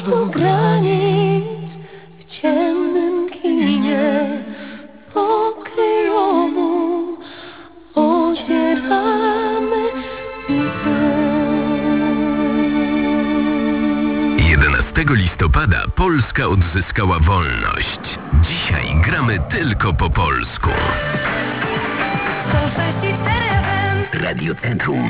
do granic w ciemnym kinie pokryjomu ocieramy łzy. 11 listopada Polska odzyskała wolność. Dzisiaj gramy tylko po polsku. 106,4 FM Radio Centrum.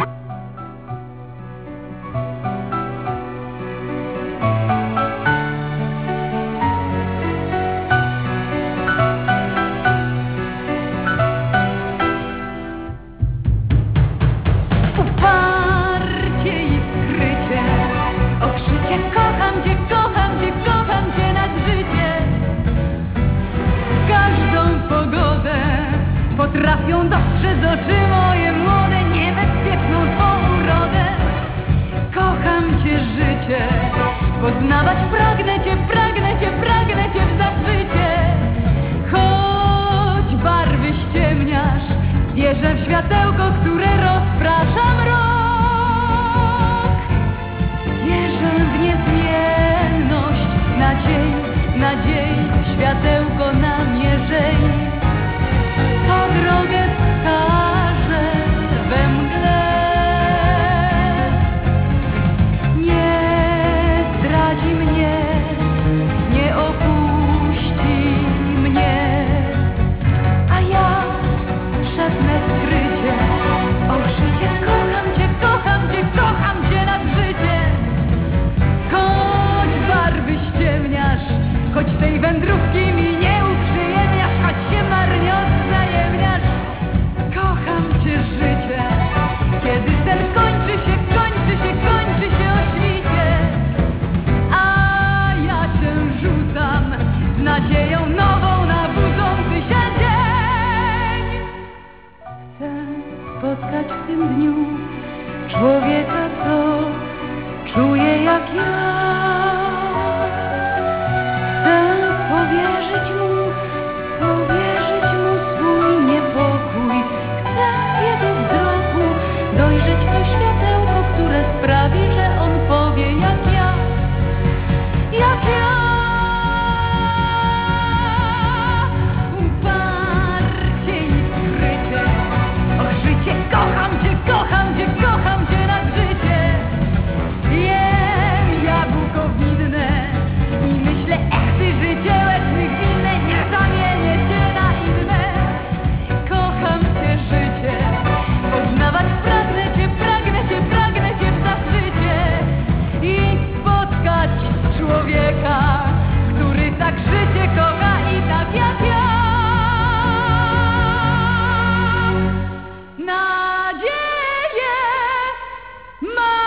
Uparcie i skrycie, okrzycie kocham cię, kocham cię, kocham cię nad życie. Każdą pogodę potrafią dostrzec oczy moje młode, niebezpieczną twą urodę. Kocham cię życie, poznawać pragnę cię, pragnę cię, pragnę cię w zachwycie. Choć barwy ściemniasz, wierzę w światełko, które rozprasza mrok. Wierzę w niezmienność nadziei, nadziei, światełko namierzei. Co drogę wskaże we mgle. Nie zdradzi mnie, nie opuści mnie, a ja szepnę skrycie, o życie, kocham cię, kocham cię, kocham cię nad życie. Choć barwy ściemniasz, choć tej wędrówki mi nie uprzyjemniasz, choć się marnie odwzajemniasz. Kocham cię życie, kiedy sen kończy się, kończy się, kończy się o świcie. A ja cię rzucam z nadzieją nową na budzący się dzień. Chcę spotkać w tym dniu człowieka, co czuje jak ja. Chcę powierzyć mu swój niepokój. Chcę w jego wzroku dojrzeć to światełko, które sprawi, że on powie jak ja, jak ja. Uparcie i skrycie, och życie, kocham cię, kocham cię, kocham cię nad życie. Jem jabłko winne i myślę, ty życie łecznie gwinne, nie zamienię cię na inne. Kocham cię życie, poznawać pragnę cię, pragnę cię, pragnę cię w zachwycie. I spotkać człowieka, który tak życie kocha i tak jak ja. Nadzieję ma.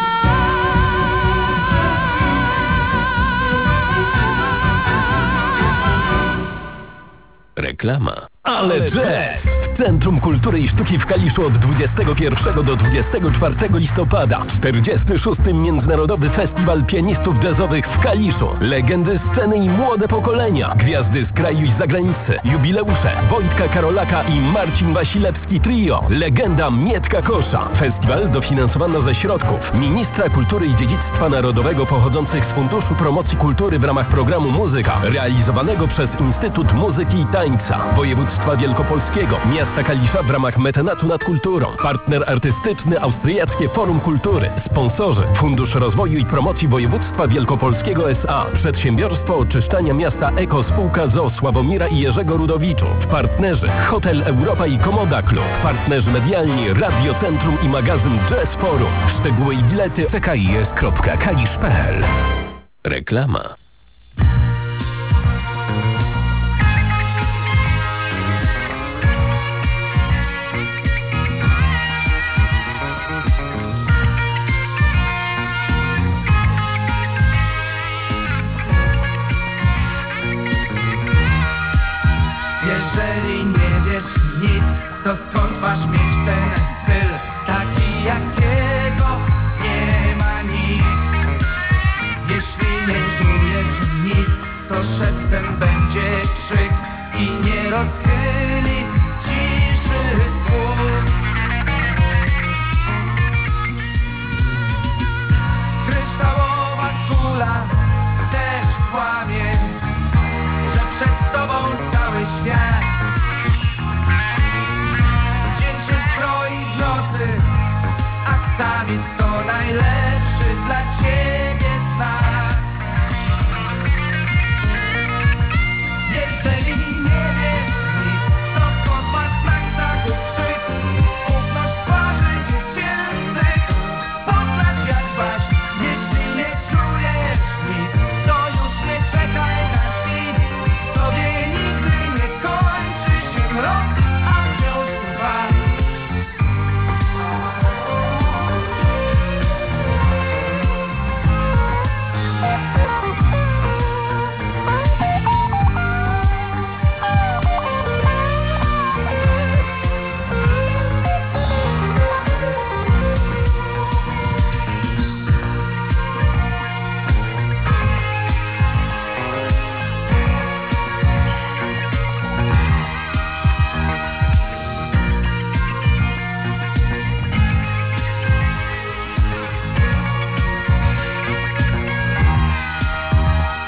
Reklama. Ale jazz! W Centrum Kultury i Sztuki w Kaliszu od 21 do 24 listopada. 46. Międzynarodowy Festiwal Pianistów Jazzowych w Kaliszu. Legendy sceny i młode pokolenia. Gwiazdy z kraju i zagranicy. Jubileusze Wojtka Karolaka i Marcin Wasilewski Trio. Legenda Mietka Kosza. Festiwal dofinansowano ze środków Ministra Kultury i Dziedzictwa Narodowego pochodzących z Funduszu Promocji Kultury w ramach programu Muzyka, realizowanego przez Instytut Muzyki i Tańca Województwa Wielkopolskiego, miasta Kalisza w ramach mecenatu nad kulturą. Partner artystyczny Austriackie Forum Kultury. Sponsorzy Fundusz Rozwoju i Promocji Województwa Wielkopolskiego S.A. Przedsiębiorstwo Oczyszczania Miasta Eko Spółka z.o.o. Sławomira i Jerzego Rudowiczów. Partnerzy Hotel Europa i Komoda Club. Partnerzy medialni Radio Centrum i magazyn Jazz Forum. Szczegóły i bilety ckis.kalisz.pl. Reklama. Jeżeli nie wiesz nic, to skąd masz mieć ten styl taki, jakiego nie ma nikt? Jeśli nie czujesz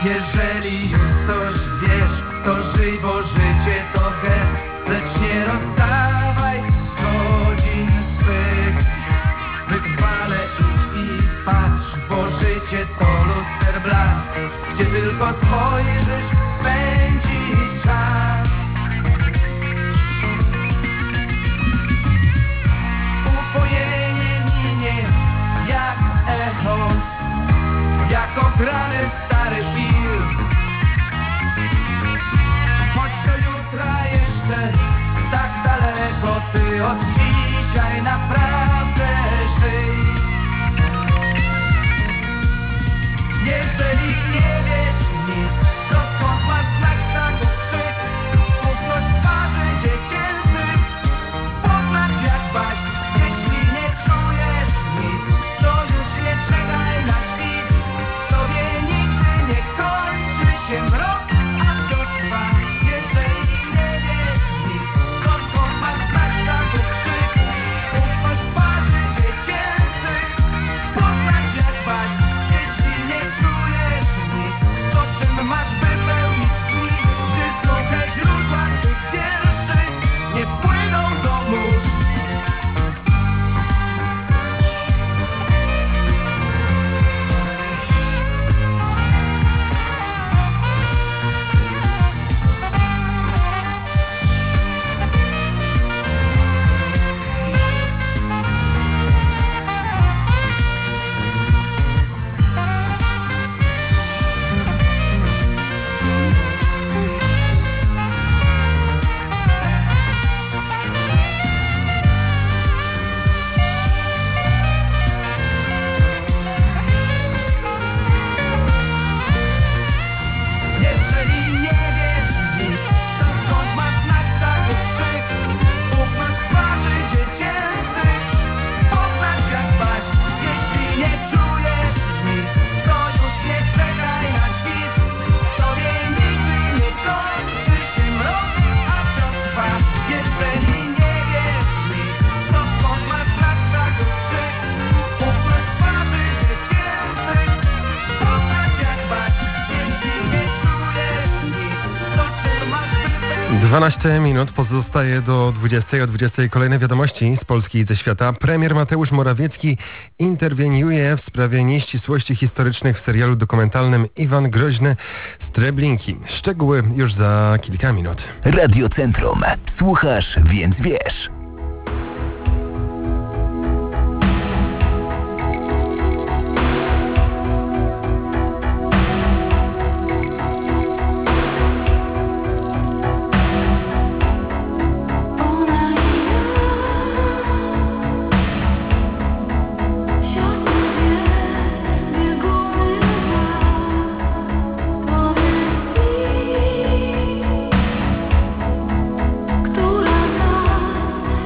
Jeżeli już coś wiesz, to żyj, bo życie to gest. Lecz nie rozdawaj godzin swych. Wytrwale idź i patrz, bo życie to luster blask, gdzie tylko spojrzysz, pędzi czas. Upojenie minie jak echo, jak ograny stary film. Choć do jutra jeszcze tak daleko, ty od dzisiaj naprawdę żyj. Jeżeli nie wiesz nic, to skąd masz znak ptaków krzyk? Ufność twarzy dziecięcych poznać jak baśń. Jeśli nie czujesz nic, to już nie czekaj na świt. W tobie nigdy nie kończy się mrok, a wciąż trwa. Jeżeli nie wiesz nic, to skąd masz znak ptaków krzyk? Ufność twarzy dziecięcych poznać jak baśń. Jeśli nie czujesz nic, to czym masz wypełnić dni, gdy suche źródła twych wierszy nie płyną do mórz? Jeżeli nie wiesz nic, to skąd masz znak ptaków krzyk? Ufność twarzy dziecięcych poznać jak baśń. Jeśli nie czujesz nic, to już nie czekaj na świt. W tobie nigdy nie kończy się mrok, a wciąż trwa. Jeżeli nie wiesz nic, to skąd masz znak ptaków krzyk? Ufność twarzy dziecięcych poznać jak baśń. Jeśli nie czujesz nic, to czym masz wypełnić? 12 minut pozostaje do 20. O 20 kolejne wiadomości z Polski i ze świata. Premier Mateusz Morawiecki interweniuje w sprawie nieścisłości historycznych w serialu dokumentalnym Iwan Groźny z Treblinki. Szczegóły już za kilka minut. Radio Centrum. Słuchasz, więc wiesz. Ona i ja, siostra dwie bieguny dwa. Powiedz mi, która z nas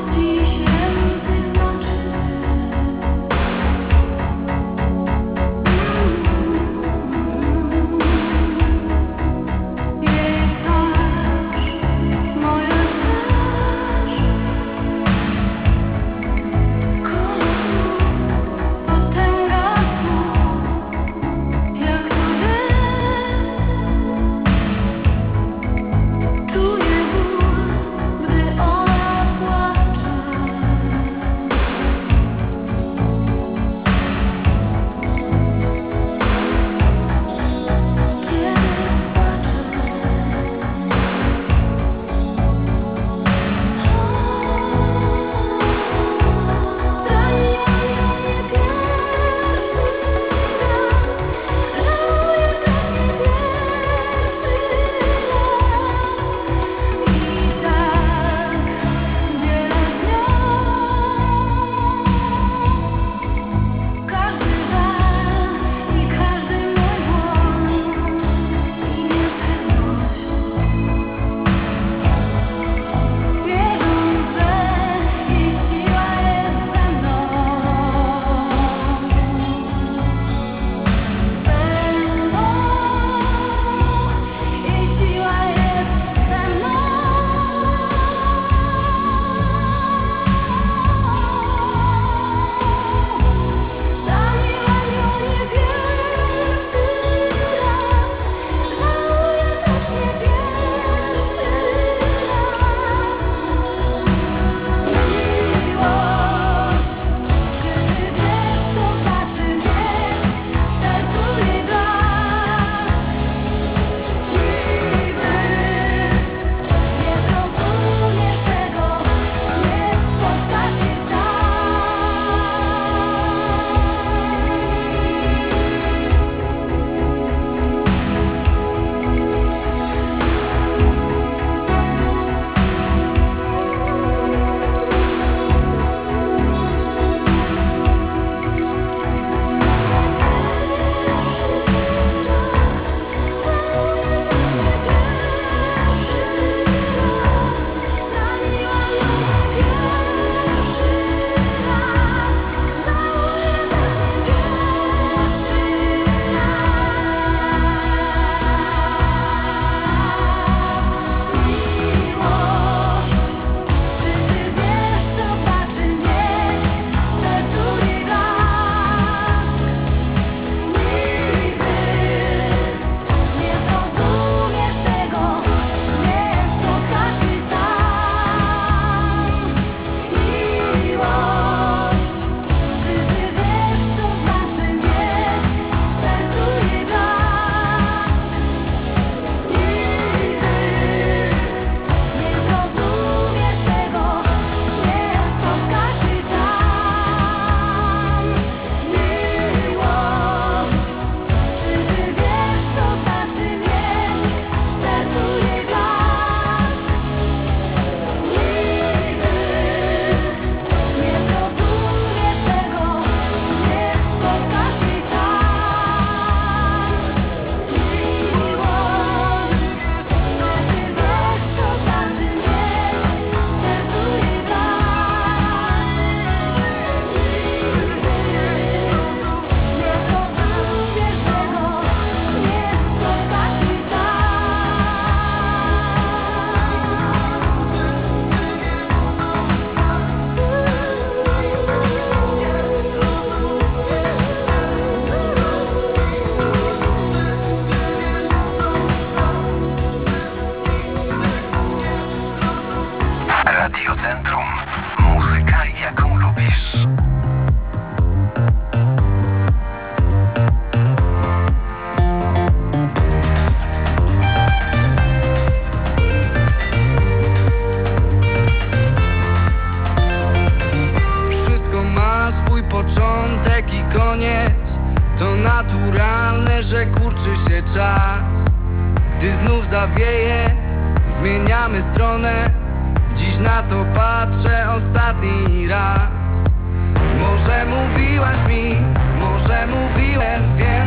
zawieje, zmieniamy stronę. Dziś na to patrzę ostatni raz. Może mówiłaś mi, może mówiłem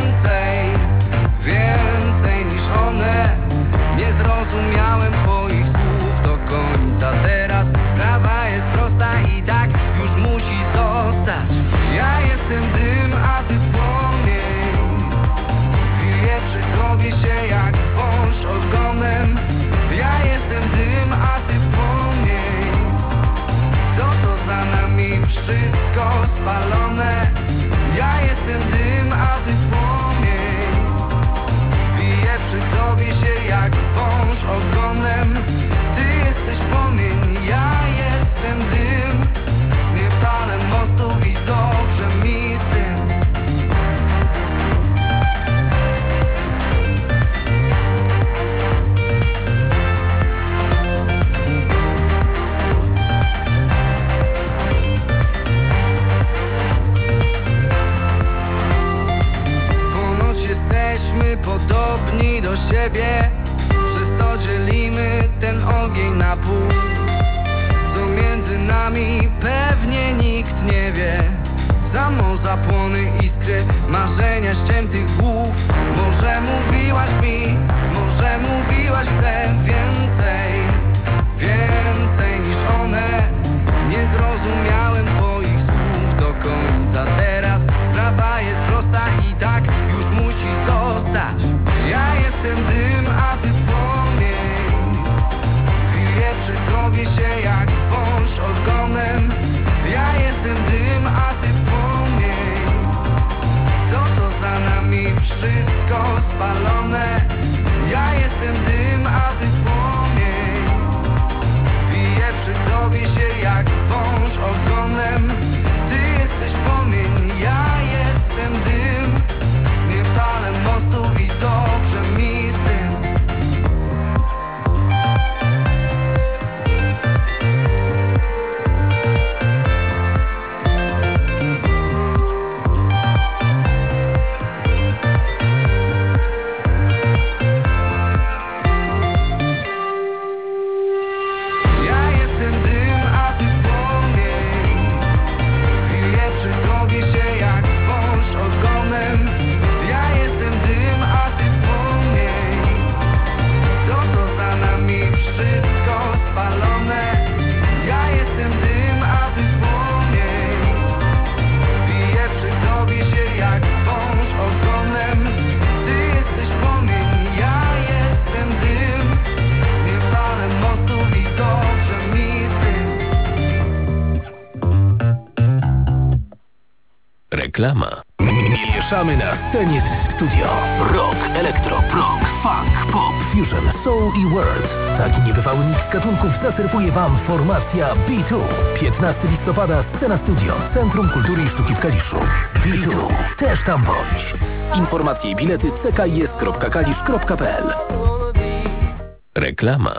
więcej niż one. Nie zrozumiałem twoich słów do końca. Teraz sprawa jest prosta i tak już musi zostać. Ja jestem dym, a ty płomień. Wieje przy tobie się jak wąż ogonem. Ja jestem dym, a ty płomień. Co to za nami wszystko spalone? Ja jestem dym, a ty płomień. Wieje przy tobie się jak wąż ogonem. Ty jesteś płomień, ja jestem dym. Nie palę mostów i dobrze mi z tym. Jesteśmy podobni do siebie, przez to dzielimy ten ogień na pół. Co między nami pewnie nikt nie wie. Samo zapłony, iskry, marzenia ściętych głów. Może mówiłaś mi, może mówiłaś, chcę więcej niż one. Nie zrozumiałem twoich słów do końca. Teraz sprawa jest prosta i tak już musi zostać. Ja jestem dym, a ty płomień. Wieje przy tobie się jak wąż ogonem. Ja jestem dym, a ty płomień. Co to za nami wszystko spalone? Ja jestem dym, a ty płomień. Wieje przy tobie się jak wąż ogonem. Ty jesteś płomień, ja jestem dym. Nie palę mostów i dobrze mi z tym. Reklama. Mieszamy na scenie studio. Rock, elektro, prog, funk, pop, fusion, soul i world. Taki niebywały miks gatunków zaserwuje wam formacja B2. 15 listopada, scena studio. Centrum Kultury i Sztuki w Kaliszu. B2. Też tam bądź. Informacje i bilety ckis.kalisz.pl. Reklama.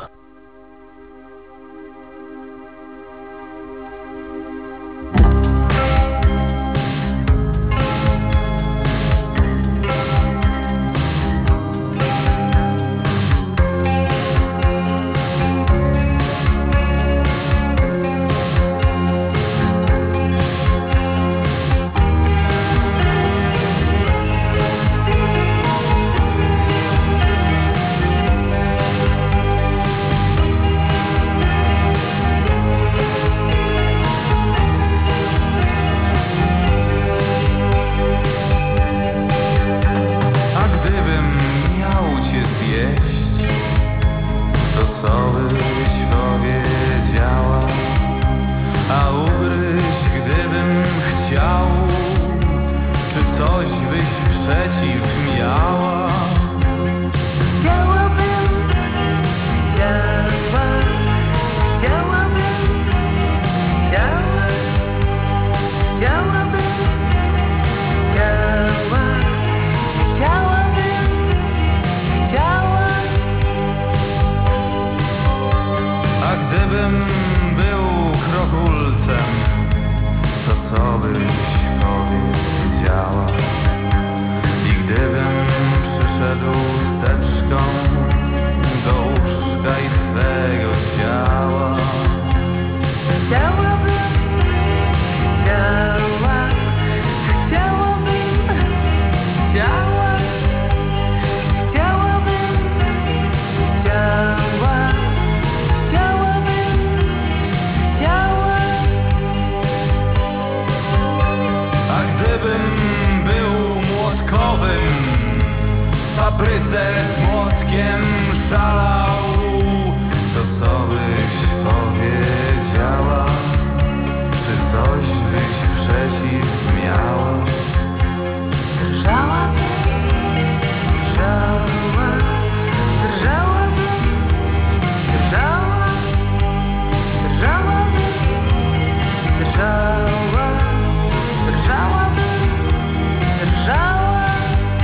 dech młotkiem szalał, to co byś powiedziała? Czy coś byś przeciw miała? Drżałabym, drżałabym, drżałabym, drżała.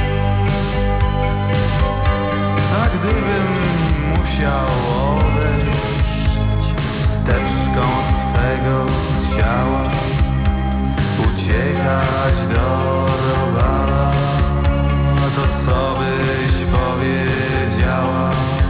A gdybym musiał odejść wsteczką swego ciała, uciekać do robala, to co byś powiedziała?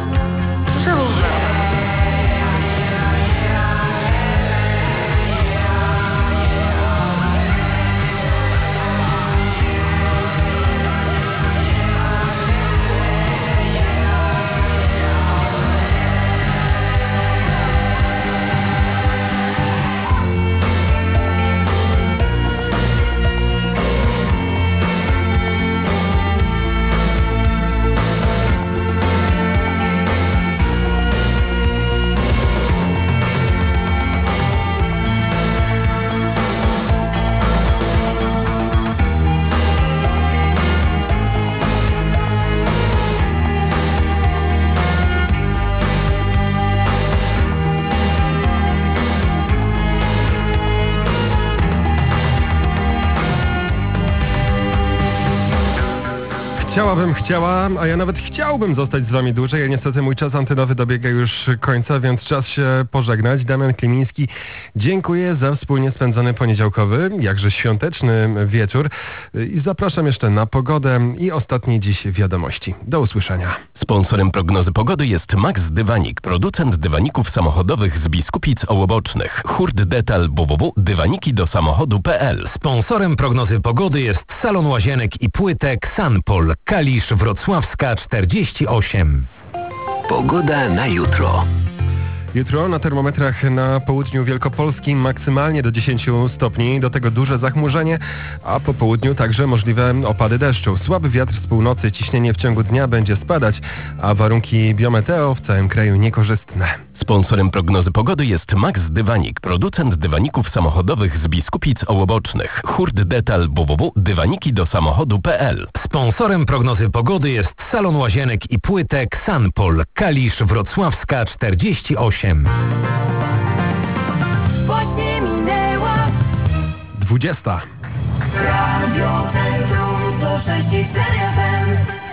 Chciała, a ja nawet chciałbym zostać z wami dłużej, a niestety mój czas antenowy dobiega już końca, więc czas się pożegnać. Damian Klimiński, dziękuję za wspólnie spędzony poniedziałkowy, jakże świąteczny wieczór i zapraszam jeszcze na pogodę i ostatnie dziś wiadomości. Do usłyszenia. Sponsorem prognozy pogody jest Max Dywanik, producent dywaników samochodowych z Biskupic Ołobocznych. Hurt Detal www.dywanikidosamochodu.pl. Sponsorem prognozy pogody jest salon łazienek i płytek Sanpol, Kalisz, Wrocławska 48. Pogoda na jutro. Jutro na termometrach na południu Wielkopolski maksymalnie do 10 stopni, do tego duże zachmurzenie, a po południu także możliwe opady deszczu. Słaby wiatr z północy, ciśnienie w ciągu dnia będzie spadać, a warunki biometeo w całym kraju niekorzystne. Sponsorem prognozy pogody jest Max Dywanik, producent dywaników samochodowych z Biskupic Ołobocznych. Hurt Detal www.dywanikidosamochodu.pl. Sponsorem prognozy pogody jest salon łazienek i płytek Sanpol, Kalisz, Wrocławska 48. Właśnie minęła 20. Radio Centrum 106,4 FM.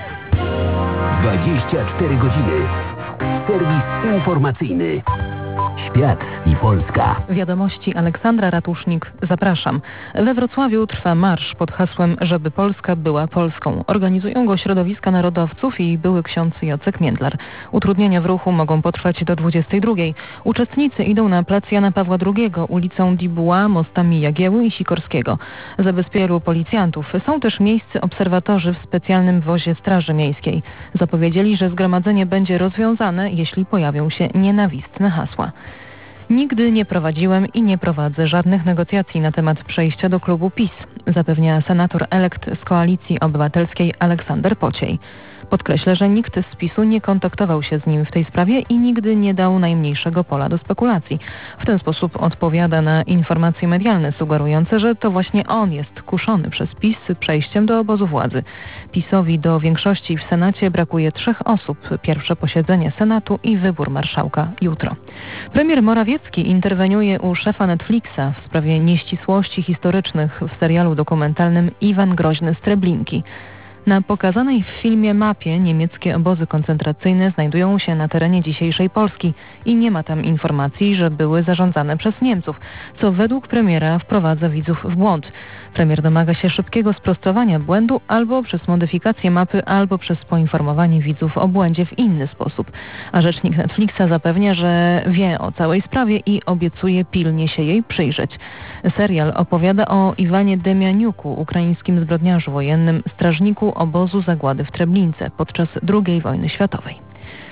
24 godziny. Serwis informacyjny. Świat i Polska. Wiadomości Aleksandra Ratusznik. Zapraszam. We Wrocławiu trwa marsz pod hasłem „Żeby Polska była Polską”. Organizują go środowiska narodowców i były ksiądz Jacek Międlar. Utrudnienia w ruchu mogą potrwać do 22:00. Uczestnicy idą na plac Jana Pawła II, ulicą Dibuła, mostami Jagieły i Sikorskiego. Zabezpieczają policjantów. Są też miejscy obserwatorzy w specjalnym wozie Straży Miejskiej. Zapowiedzieli, że zgromadzenie będzie rozwiązane, jeśli pojawią się nienawistne hasła. Nigdy nie prowadziłem i nie prowadzę żadnych negocjacji na temat przejścia do klubu PiS, zapewnia senator elekt z Koalicji Obywatelskiej Aleksander Pociej. Podkreślę, że nikt z PiS-u nie kontaktował się z nim w tej sprawie i nigdy nie dał najmniejszego pola do spekulacji. W ten sposób odpowiada na informacje medialne sugerujące, że to właśnie on jest kuszony przez PiS przejściem do obozu władzy. PiS-owi do większości w Senacie brakuje 3 osób. Pierwsze posiedzenie Senatu i wybór marszałka jutro. Premier Morawiecki interweniuje u szefa Netflixa w sprawie nieścisłości historycznych w serialu dokumentalnym Iwan Groźny z Treblinki. Na pokazanej w filmie mapie niemieckie obozy koncentracyjne znajdują się na terenie dzisiejszej Polski i nie ma tam informacji, że były zarządzane przez Niemców, co według premiera wprowadza widzów w błąd. Premier domaga się szybkiego sprostowania błędu albo przez modyfikację mapy, albo przez poinformowanie widzów o błędzie w inny sposób. A rzecznik Netflixa zapewnia, że wie o całej sprawie i obiecuje pilnie się jej przyjrzeć. Serial opowiada o Iwanie Demianiuku, ukraińskim zbrodniarzu wojennym, strażniku obozu zagłady w Treblince podczas II wojny światowej.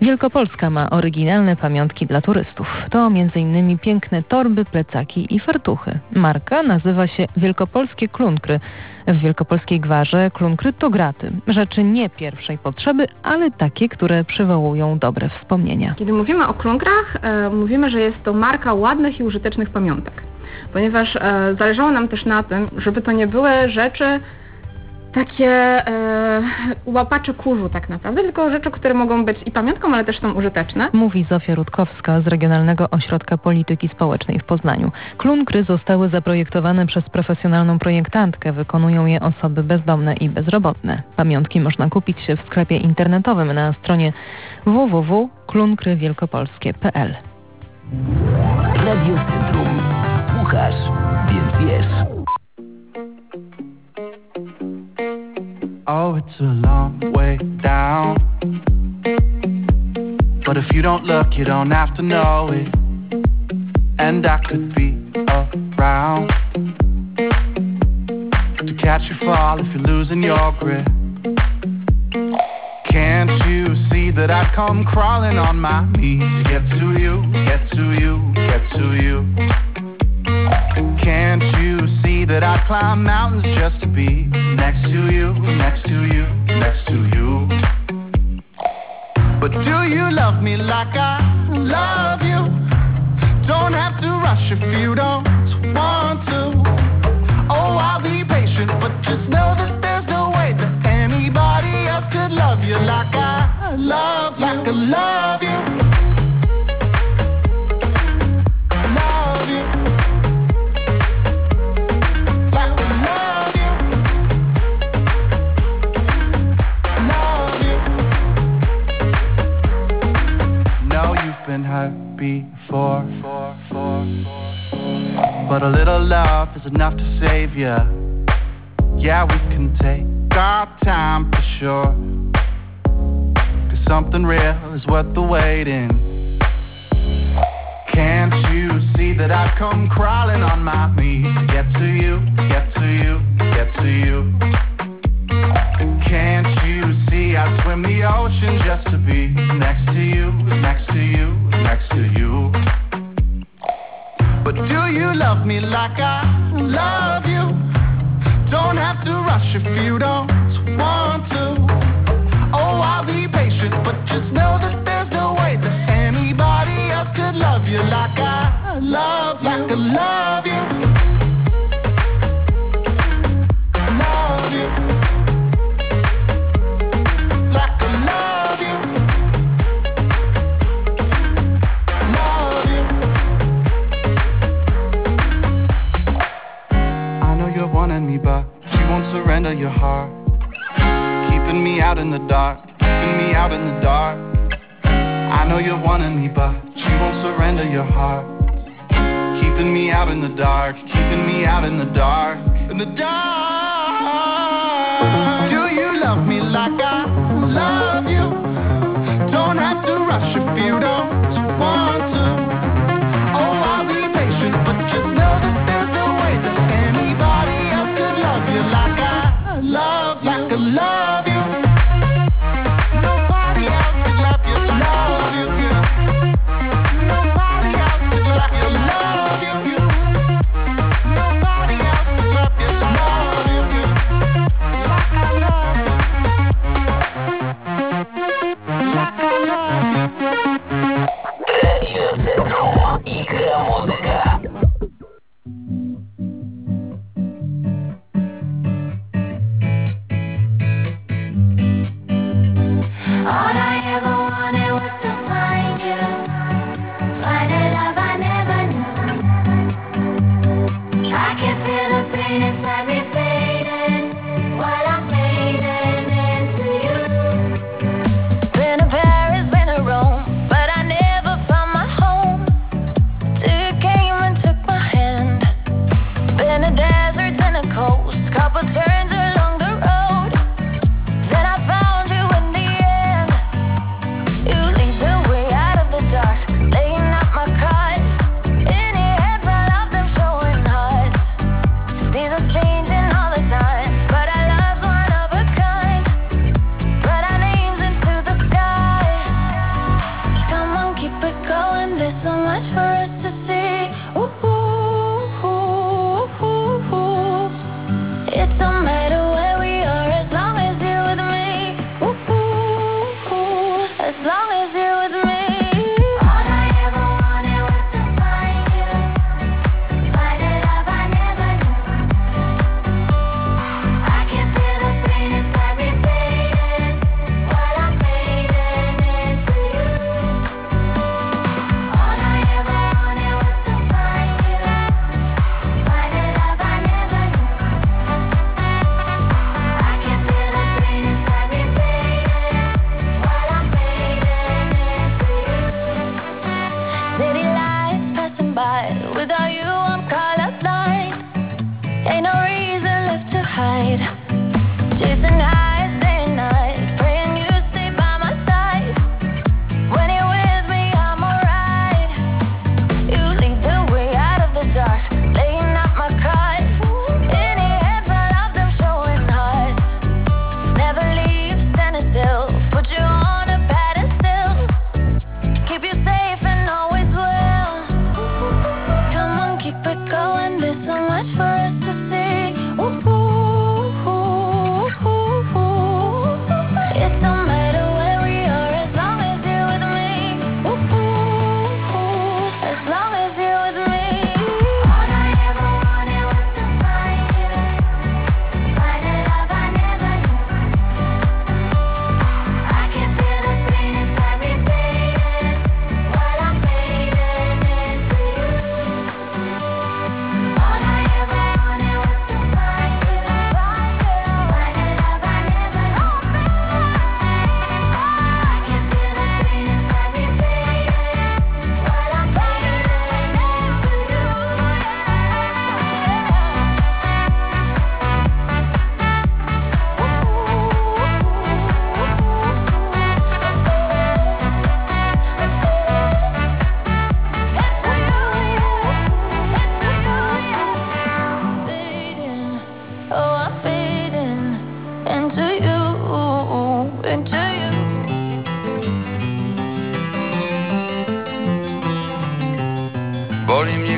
Wielkopolska ma oryginalne pamiątki dla turystów. To m.in. piękne torby, plecaki i fartuchy. Marka nazywa się Wielkopolskie Klunkry. W wielkopolskiej gwarze klunkry to graty. Rzeczy nie pierwszej potrzeby, ale takie, które przywołują dobre wspomnienia. Kiedy mówimy o klunkrach, mówimy, że jest to marka ładnych i użytecznych pamiątek. Ponieważ zależało nam też na tym, żeby to nie były rzeczy takie łapacze kurzu tak naprawdę, tylko rzeczy, które mogą być i pamiątką, ale też są użyteczne. Mówi Zofia Rutkowska z Regionalnego Ośrodka Polityki Społecznej w Poznaniu. Klunkry zostały zaprojektowane przez profesjonalną projektantkę. Wykonują je osoby bezdomne i bezrobotne. Pamiątki można kupić w sklepie internetowym na stronie www.klunkrywielkopolskie.pl. Radio Centrum. Słuchasz, więc wiesz. Oh, it's a long way down, but if you don't look, you don't have to know it. And I could be around to catch you fall if you're losing your grip. Can't you see that I'd come crawling on my knees to get to you, get to you, get to you? Can't you see that I'd climb mountains just to be next to you, next to you, next to you? But do you love me like I love you? Don't have to rush if you don't want to. Oh, I'll be patient, but just know that there's no way that anybody else could love you like I love you, like I love you. Love you. Been hurt before, but a little love is enough to save you. Yeah, we can take our time for sure, 'cause something real is worth the waiting. Can't you see that I've come crawling on my knees to get to you, get to you, get to you? Can't you see I'd swim the ocean just to be next to you, next to you, next to you? But do you love me like I love you? Don't have to rush if you don't want to. Oh, I'll be patient, but just know that there's no way that anybody else could love you like I love you, like I love you. Love you. But you won't surrender your heart, keeping me out in the dark, keeping me out in the dark. I know you're wanting me, but you won't surrender your heart, keeping me out in the dark, keeping me out in the dark, in the dark. Do you love me like I love you? Don't have to rush if you don't want to. Oh, I'll be patient, but just know that there's no way that anybody could love you like I love you, like I love you. Nobody else could love you like I love you. Nobody else could love you, love you. Nobody else could love you, love you. Like I love you.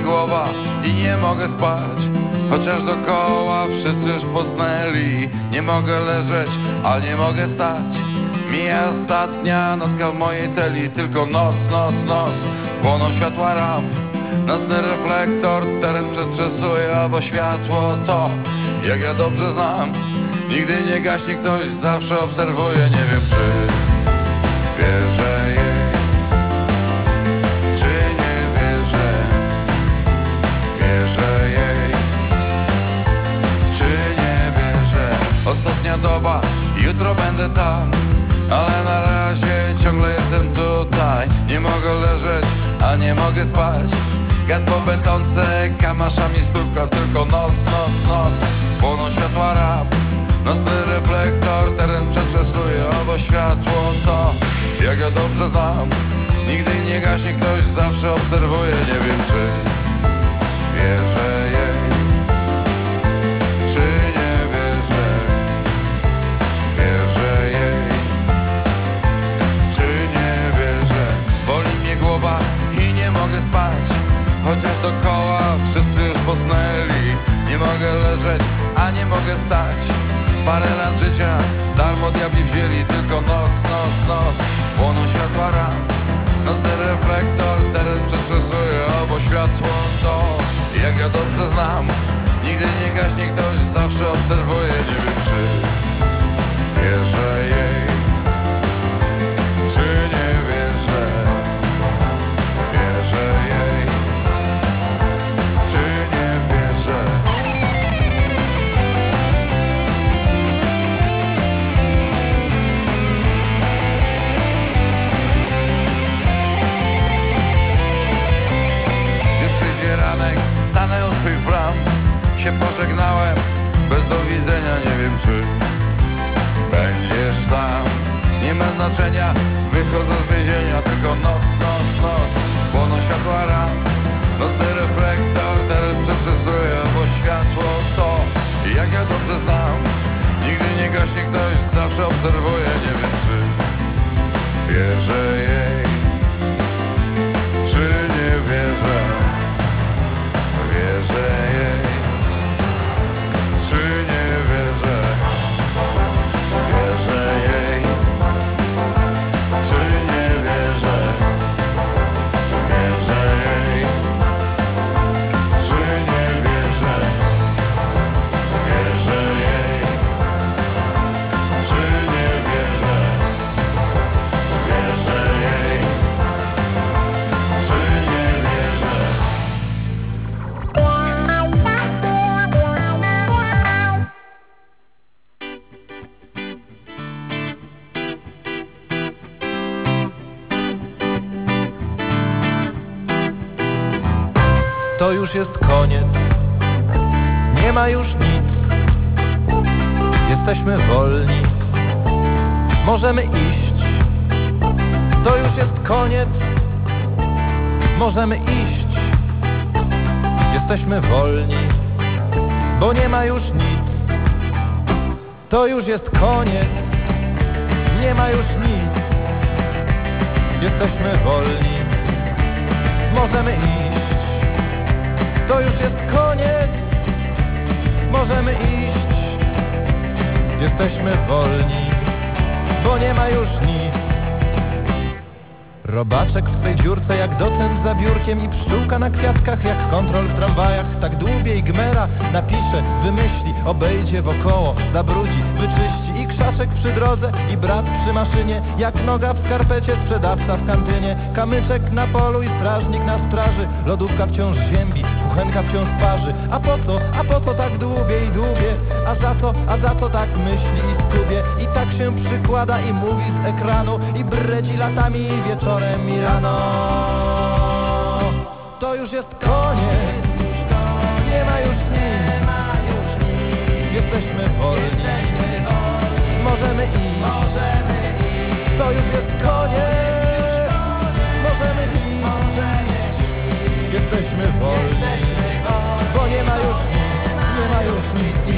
głowa i nie mogę spać. Chociaż dookoła wszyscy już posnęli. Nie mogę leżeć, ale nie mogę stać. Mija ostatnia nocka w mojej celi. Tylko noc, noc, noc. Płoną światła ramp. Nocny reflektor teren przestrzesuje, bo światło to, jak ja dobrze znam, nigdy nie gaśnie, ktoś zawsze obserwuje. Nie wiem, czy wierzę jej, czy nie wierzę. Wierzę jej, czy nie wierzę. Ostatnia doba, jutro będę tam, ale na razie ciągle jestem tutaj. Nie mogę leżeć, a nie mogę spać. Gad po betonce, kamaszami stuka. Tylko noc, noc, noc. Płoną światła ramp. Nocny reflektor teren przeczesuje, bo światło to, jak ja dobrze znam, nigdy nie gaśnie, ktoś zawsze obserwuje. Nie wiem, czy wierzę jej, czy nie wierzę. Wierzę jej, czy nie wierzę. Boli mnie głowa i nie mogę spać. Chociaż dookoła wszyscy już posnęli. Nie mogę leżeć, a nie mogę stać. Parę lat życia darmo diabli wzięli. Tylko noc, noc, noc. Płoną światła ramp. Nocny reflektor teren przeczesuje, bo światło to, jak ja dobrze znam, nigdy nie gaśnie, ktoś zawsze obserwuje. Nie wiem, czy wierzę jej, czy nie wierzę. Wierzę jej, czy nie wierzę. Gdy przyjdzie ranek, stanę u swych bram. Się pożegnałem, bez do widzenia. Nie wiem, czy będziesz tam. Nie ma znaczenia, wychodzę z więzienia. Tylko noc, noc, noc. Płoną światła ramp. Nocny reflektor teren przeczesuje, bo światło to, jak ja dobrze znam, nigdy nie gaśnie, ktoś zawsze obserwuje. Nie wiem, czy wierzę jej, czy nie wierzę. Wierzę jej, czy nie wierzę. Wierzę jej, czy nie wierzę. Wierzę jej, czy nie wierzę. Wierzę jej, czy nie wierzę. Wierzę jej, czy nie wierzę. To już jest koniec, nie ma już nic. Jesteśmy wolni, możemy iść. To już jest koniec, możemy iść. Jesteśmy wolni, bo nie ma już nic. To już jest koniec, nie ma już nic. Jesteśmy wolni, możemy iść. To już jest koniec, możemy iść. Jesteśmy wolni, bo nie ma już nic. Robaczek w swej dziurce jak docent za biurkiem i pszczółka na kwiatkach jak kontrol w tramwajach. Tak dłubie i gmera napisze, wymyśli, obejdzie wokoło, zabrudzi, wyczyści i krzaczek przy drodze i brat przy maszynie. Jak noga w skarpecie, sprzedawca w kantynie. Kamyczek na polu i strażnik na straży. Lodówka wciąż ziębi, kuchenka wciąż parzy. A po co tak dłubie i dłubie? A za co tak myśli i skubie? I tak się przykłada i mówi z ekranu i bredzi latami i wieczorem i rano. To już jest koniec, nie ma już nic. Jesteśmy wolni, możemy iść. To już jest koniec, możemy iść. Jesteśmy wolni, bo nie ma już nic, nie ma już nic.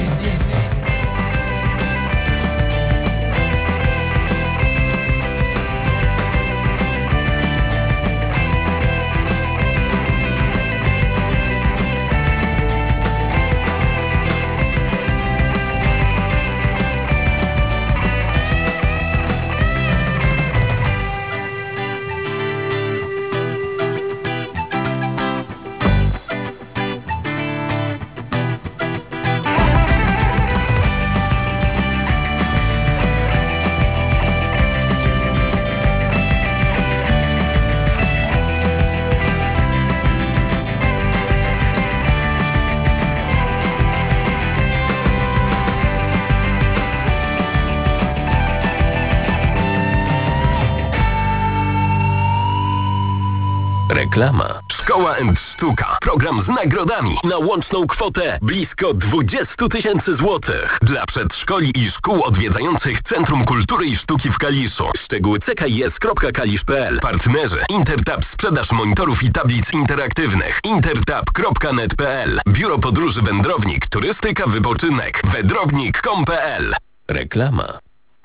Reklama. Szkoła Sztuka. Program z nagrodami na łączną kwotę blisko 20 000 złotych. Dla przedszkoli i szkół odwiedzających Centrum Kultury i Sztuki w Kaliszu. Szczegóły ckis.kalisz.pl. Partnerzy Intertab sprzedaż monitorów i tablic interaktywnych. intertab.net.pl. Biuro Podróży Wędrownik, Turystyka, Wypoczynek. Wędrownik.com.pl. Reklama.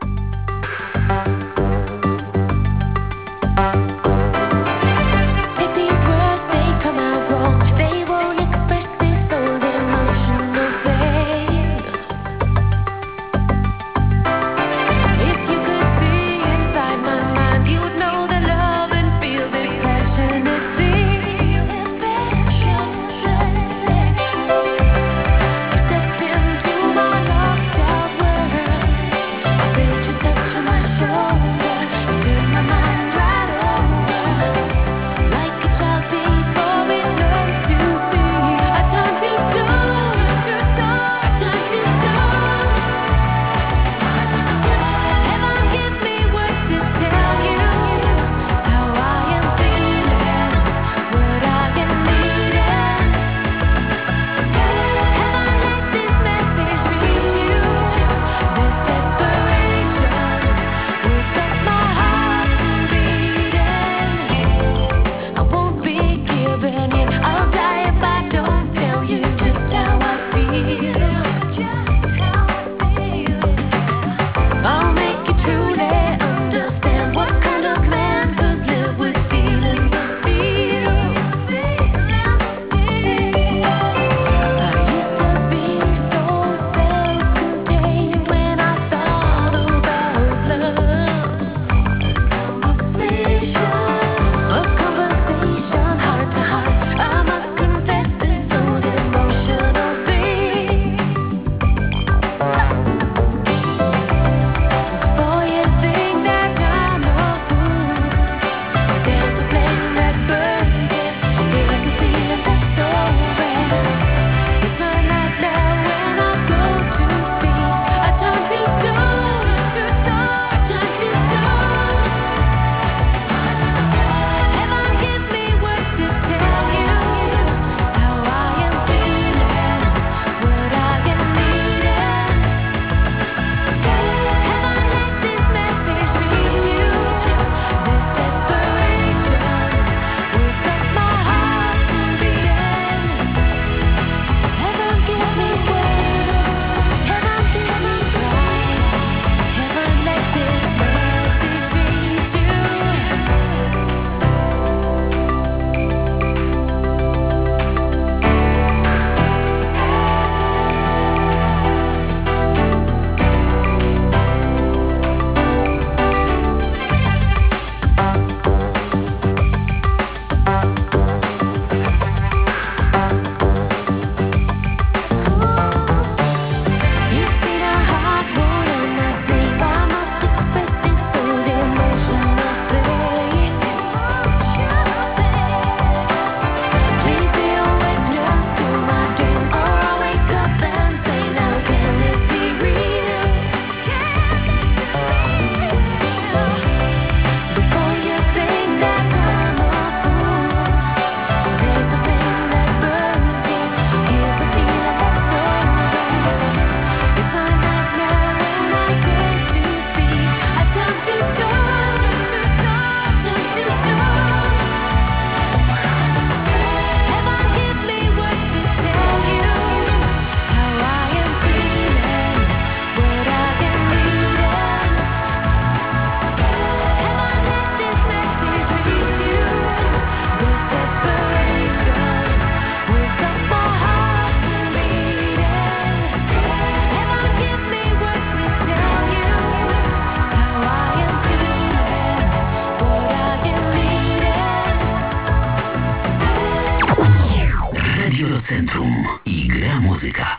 Centrum i gra muzyka.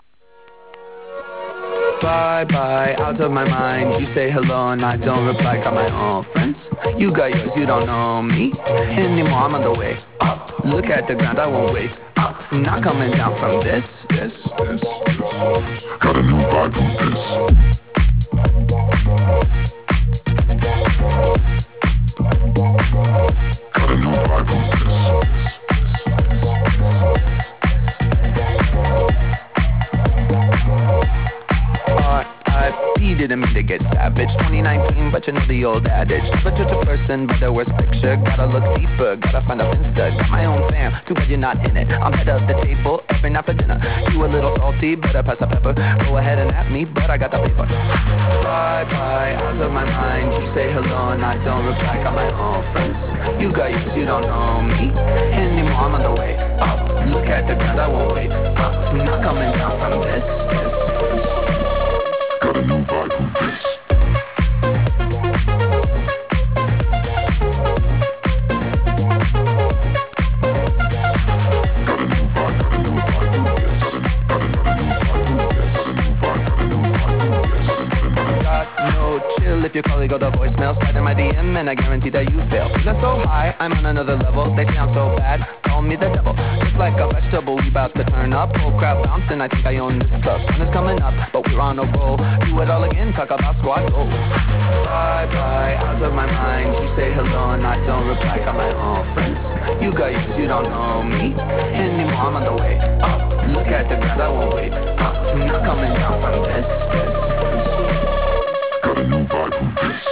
Bye bye, out of my mind. You say hello and I don't reply. Got my own friends, you got yours, you don't know me anymore. I'm on the way up. Look at the ground, I won't wake up. Not coming down from this. Got a new vibe from this. Got a new vibe from this. but you know the old adage. Never judge a person by their worst picture. Gotta look deeper, gotta find a finsta. Got my own fam, too bad you're not in it. I'm head of the table every night for dinner. You a little salty, better pass the pepper. Go ahead and at me, but I got the paper. Bye bye, out of my mind. You say hello and I don't reply. Got my own friends. You got yours, you don't know me anymore. I'm on the way up. Look at the ground, I won't wait up. I'm not coming down from this. Got a new vibe from this. If your colleague got the voicemail, slide in my DM and I guarantee that you fail. Feeling so high, I'm on another level. They say I'm so bad, call me the devil. Just like a vegetable, we about to turn up. Whole crowd bouncing, I think I own this club. Sun is coming up, but we're on a roll. Do it all again, talk about squad goals. Bye bye, out of my mind. You say hello and I don't reply. Got my own friends. You got yours, you don't know me anymore. I'm on the way up. Look at the ground, I won't wait up. I'm not coming down from this. Got a new vibe from this.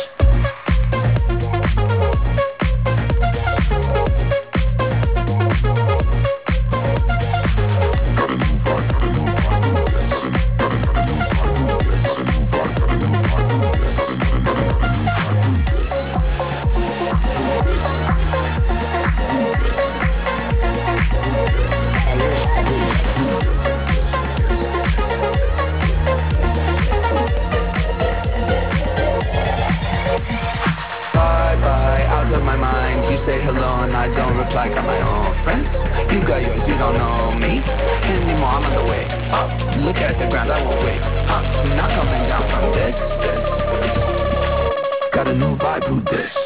Say hello and I don't reply. Got my own friends. You got yours, you don't know me anymore. I'm on the way up. Look at the ground, I won't wait up. I'm not coming down from this. Got a new vibe, who this?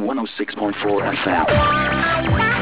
106.4 FM.